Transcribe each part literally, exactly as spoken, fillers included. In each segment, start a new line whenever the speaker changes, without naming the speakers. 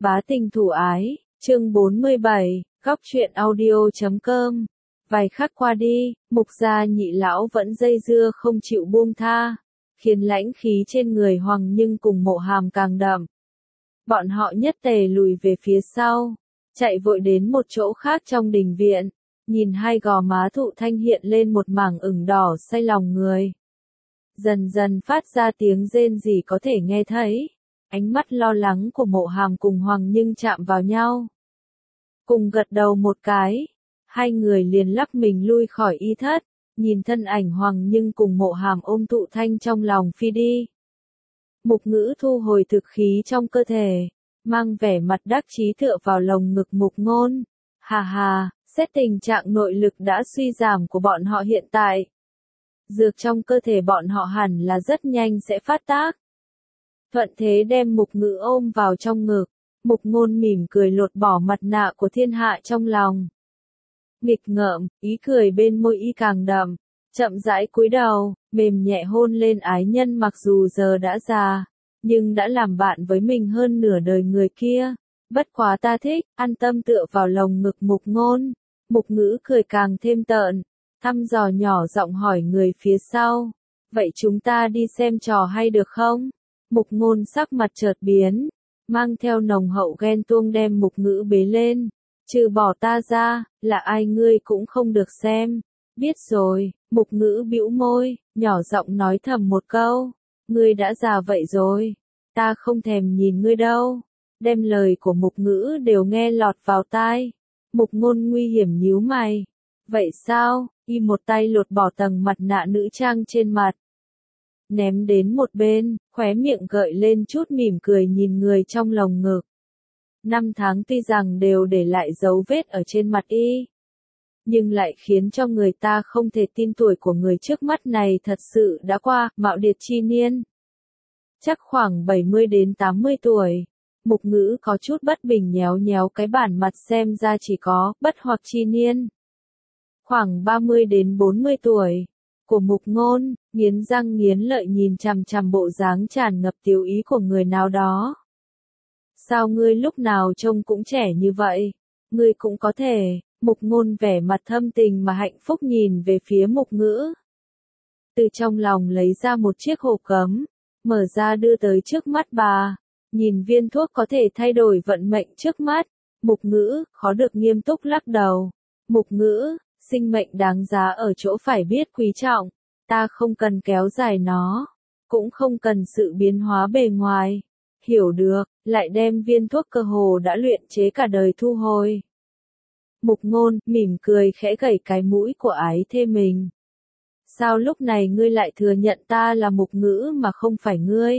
Bá tình thủ ái, chương bốn mươi bảy, góc truyện audio chấm com. Vài khắc qua đi, Mục gia nhị lão vẫn dây dưa không chịu buông tha, khiến lãnh khí trên người Hoàng Nhưng cùng Mộ Hàm càng đậm. Bọn họ nhất tề lùi về phía sau, chạy vội đến một chỗ khác trong đình viện, nhìn hai gò má Thụ Thanh hiện lên một mảng ửng đỏ say lòng người. Dần dần phát ra tiếng rên rỉ có thể nghe thấy. Ánh mắt lo lắng của Mộ Hàm cùng Hoàng Nhưng chạm vào nhau. Cùng gật đầu một cái, hai người liền lắc mình lui khỏi y thất, nhìn thân ảnh Hoàng Nhưng cùng Mộ Hàm ôm Thụ Thanh trong lòng phi đi. Mục Ngữ thu hồi thực khí trong cơ thể, mang vẻ mặt đắc chí tựa vào lồng ngực Mục Ngôn. Hà hà, xét tình trạng nội lực đã suy giảm của bọn họ hiện tại. Dược trong cơ thể bọn họ hẳn là rất nhanh sẽ phát tác. Thuận thế đem Mục Ngữ ôm vào trong ngực, Mục Ngôn mỉm cười lột bỏ mặt nạ của thiên hạ trong lòng. Nghịch ngợm, ý cười bên môi y càng đậm, chậm rãi cúi đầu, mềm nhẹ hôn lên ái nhân mặc dù giờ đã già, nhưng đã làm bạn với mình hơn nửa đời người kia. Bất quá ta thích, an tâm tựa vào lồng ngực Mục Ngôn. Mục Ngữ cười càng thêm tợn, thăm dò nhỏ giọng hỏi người phía sau. Vậy chúng ta đi xem trò hay được không? Mục Ngôn sắc mặt chợt biến, mang theo nồng hậu ghen tuông đem Mục Ngữ bế lên. Trừ bỏ ta ra, là ai ngươi cũng không được xem. Biết rồi, Mục Ngữ bĩu môi, nhỏ giọng nói thầm một câu. Ngươi đã già vậy rồi, ta không thèm nhìn ngươi đâu. Đem lời của Mục Ngữ đều nghe lọt vào tai. Mục Ngôn nguy hiểm nhíu mày. Vậy sao? Y một tay lột bỏ tầng mặt nạ nữ trang trên mặt. Ném đến một bên, khóe miệng gợi lên chút mỉm cười nhìn người trong lồng ngực. Năm tháng tuy rằng đều để lại dấu vết ở trên mặt y, nhưng lại khiến cho người ta không thể tin tuổi của người trước mắt này thật sự đã qua, mạo điệt chi niên. Chắc khoảng bảy mươi đến tám mươi tuổi. Mục Ngữ có chút bất bình nhéo nhéo cái bản mặt xem ra chỉ có, bất hoặc chi niên. Khoảng ba mươi đến bốn mươi tuổi. Của Mục Ngôn, nghiến răng nghiến lợi nhìn chằm chằm bộ dáng tràn ngập tiểu ý của người nào đó. Sao ngươi lúc nào trông cũng trẻ như vậy? Ngươi cũng có thể. Mục Ngôn vẻ mặt thâm tình mà hạnh phúc nhìn về phía Mục Ngữ. Từ trong lòng lấy ra một chiếc hộp cấm, mở ra đưa tới trước mắt bà. Nhìn viên thuốc có thể thay đổi vận mệnh trước mắt, Mục Ngữ khó được nghiêm túc lắc đầu. Mục Ngữ, sinh mệnh đáng giá ở chỗ phải biết quý trọng, ta không cần kéo dài nó, cũng không cần sự biến hóa bề ngoài. Hiểu được, lại đem viên thuốc cơ hồ đã luyện chế cả đời thu hồi. Mục Ngôn mỉm cười khẽ gẩy cái mũi của ái thê mình. Sao lúc này ngươi lại thừa nhận ta là Mục Ngữ mà không phải ngươi?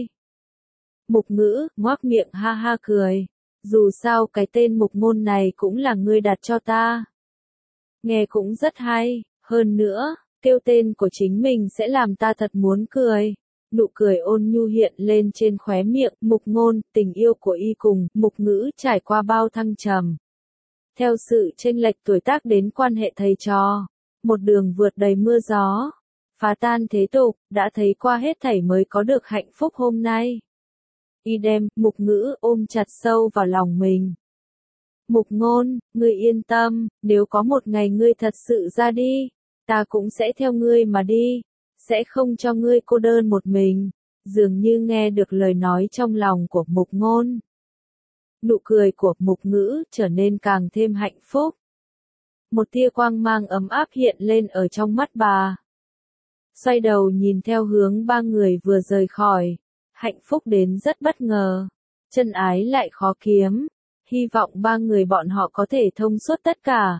Mục Ngữ ngoác miệng ha ha cười. Dù sao cái tên Mục Ngôn này cũng là ngươi đặt cho ta. Nghe cũng rất hay, hơn nữa, kêu tên của chính mình sẽ làm ta thật muốn cười. Nụ cười ôn nhu hiện lên trên khóe miệng. Mục Ngôn, tình yêu của y cùng Mục Ngữ trải qua bao thăng trầm. Theo sự chênh lệch tuổi tác đến quan hệ thầy trò, một đường vượt đầy mưa gió, phá tan thế tục, đã thấy qua hết thảy mới có được hạnh phúc hôm nay. Y đem Mục Ngữ ôm chặt sâu vào lòng mình. Mục Ngôn, ngươi yên tâm, nếu có một ngày ngươi thật sự ra đi, ta cũng sẽ theo ngươi mà đi, sẽ không cho ngươi cô đơn một mình. Dường như nghe được lời nói trong lòng của Mục Ngôn. Nụ cười của Mục Ngữ trở nên càng thêm hạnh phúc. Một tia quang mang ấm áp hiện lên ở trong mắt bà. Xoay đầu nhìn theo hướng ba người vừa rời khỏi, hạnh phúc đến rất bất ngờ, chân ái lại khó kiếm. Hy vọng ba người bọn họ có thể thông suốt tất cả.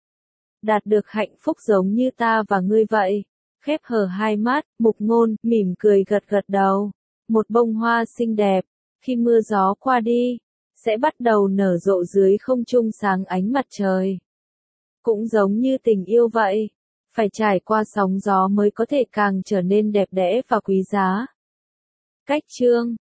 Đạt được hạnh phúc giống như ta và ngươi vậy. Khép hờ hai mắt, Mục Ngôn mỉm cười gật gật đầu. Một bông hoa xinh đẹp, khi mưa gió qua đi, sẽ bắt đầu nở rộ dưới không trung sáng ánh mặt trời. Cũng giống như tình yêu vậy, phải trải qua sóng gió mới có thể càng trở nên đẹp đẽ và quý giá. Cách chương